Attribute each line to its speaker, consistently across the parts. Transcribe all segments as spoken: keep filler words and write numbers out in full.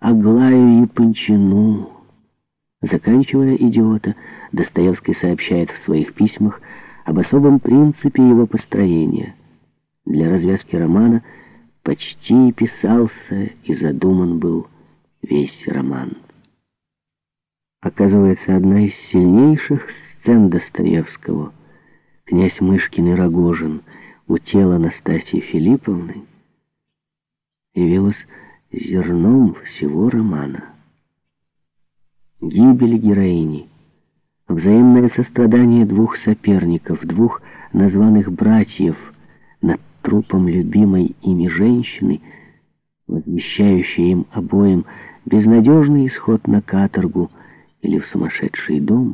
Speaker 1: Аглаю Япончину. Заканчивая «Идиота», Достоевский сообщает в своих письмах об особом принципе его построения. Для развязки романа почти писался и задуман был весь роман. Оказывается, одна из сильнейших сцен Достоевского, князь Мышкин и Рогожин у тела Настасьи Филипповны, явилась зерном всего романа. Гибель героини, взаимное сострадание двух соперников, двух названных братьев над трупом любимой ими женщины, возвещающие им обоим безнадежный исход на каторгу или в сумасшедший дом.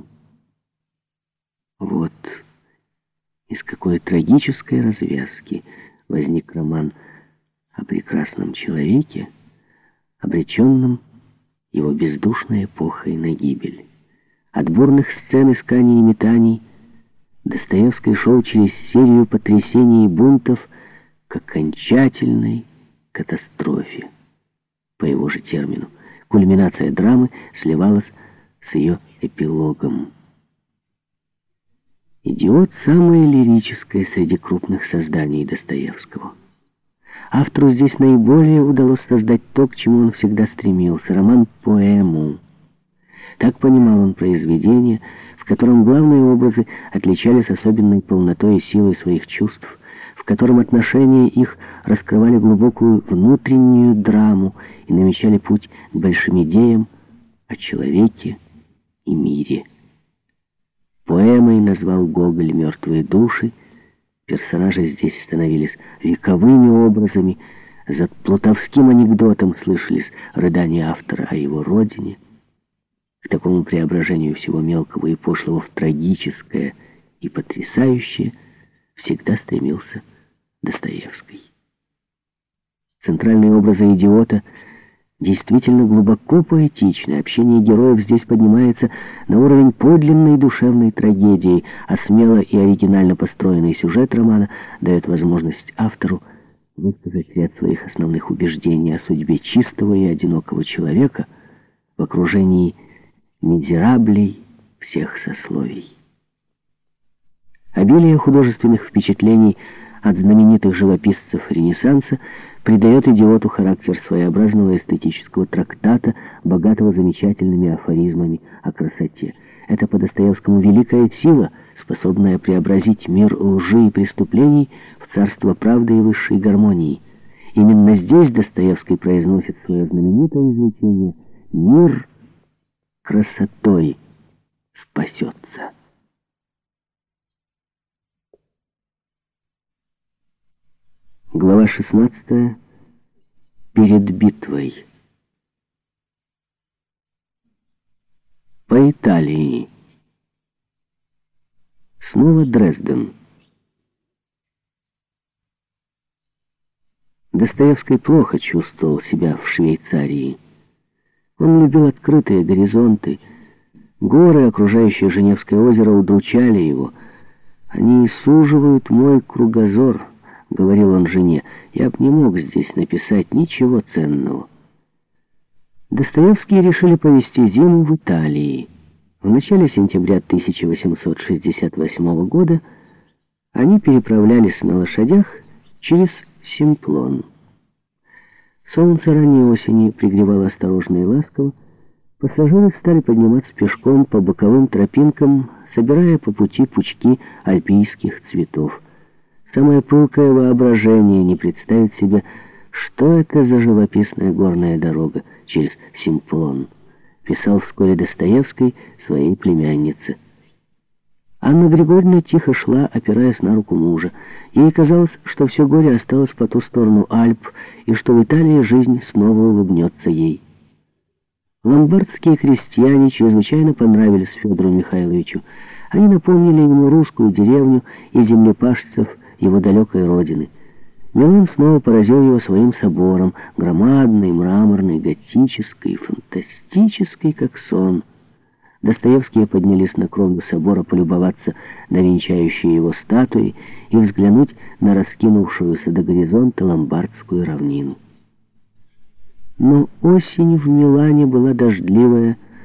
Speaker 1: Вот из какой трагической развязки возник роман о прекрасном человеке, обреченном его бездушной эпохой на гибель. От бурных сцен исканий и метаний Достоевский шел через серию потрясений и бунтов к окончательной катастрофе. По его же термину, кульминация драмы сливалась с ее эпилогом. «Идиот» — самое лирическое среди крупных созданий Достоевского. Автору здесь наиболее удалось создать то, к чему он всегда стремился — роман-поэму. Так понимал он произведение, в котором главные образы отличались особенной полнотой и силой своих чувств, в котором отношения их раскрывали глубокую внутреннюю драму и намечали путь к большим идеям о человеке и мире. Поэмой назвал Гоголь «Мертвые души». Персонажи здесь становились вековыми образами, за плутовским анекдотом слышались рыдания автора о его родине. К такому преображению всего мелкого и пошлого в трагическое и потрясающее всегда стремился Достоевский. Центральные образы «Идиота» действительно глубоко поэтичны. Общение героев здесь поднимается на уровень подлинной душевной трагедии, а смело и оригинально построенный сюжет романа дает возможность автору высказать ряд своих основных убеждений о судьбе чистого и одинокого человека в окружении мизераблей всех сословий. Обилие художественных впечатлений от знаменитых живописцев Ренессанса придает «Идиоту» характер своеобразного эстетического трактата, богатого замечательными афоризмами о красоте. Это по Достоевскому великая сила, способная преобразить мир лжи и преступлений в царство правды и высшей гармонии. Именно здесь Достоевский произносит свое знаменитое изречение: «Мир красотой спасется». Глава шестнадцатая. Перед битвой. По Италии. Снова Дрезден. Достоевский плохо чувствовал себя в Швейцарии. Он любил открытые горизонты. Горы, окружающие Женевское озеро, удручали его. «Они суживают мой кругозор», — говорил он жене. «Я б не мог здесь написать ничего ценного». Достоевские решили провести зиму в Италии. В начале сентября тысяча восемьсот шестьдесят восьмого года они переправлялись на лошадях через Симплон. Солнце ранней осени пригревало осторожно и ласково. Пассажиры стали подниматься пешком по боковым тропинкам, собирая по пути пучки альпийских цветов. Самое пылкое воображение не представит себе, что это за живописная горная дорога через Симплон, писал вскоре Достоевский своей племяннице. Анна Григорьевна тихо шла, опираясь на руку мужа. Ей казалось, что все горе осталось по ту сторону Альп, и что в Италии жизнь снова улыбнется ей. Ломбардские крестьяне чрезвычайно понравились Федору Михайловичу. Они напомнили ему русскую деревню и землепашцев его далекой родины. Милан снова поразил его своим собором, громадный, мраморный, готический, фантастический, как сон. Достоевские поднялись на кровлю собора полюбоваться на венчающие его статуи и взглянуть на раскинувшуюся до горизонта ломбардскую равнину. Но осень в Милане была дождливая,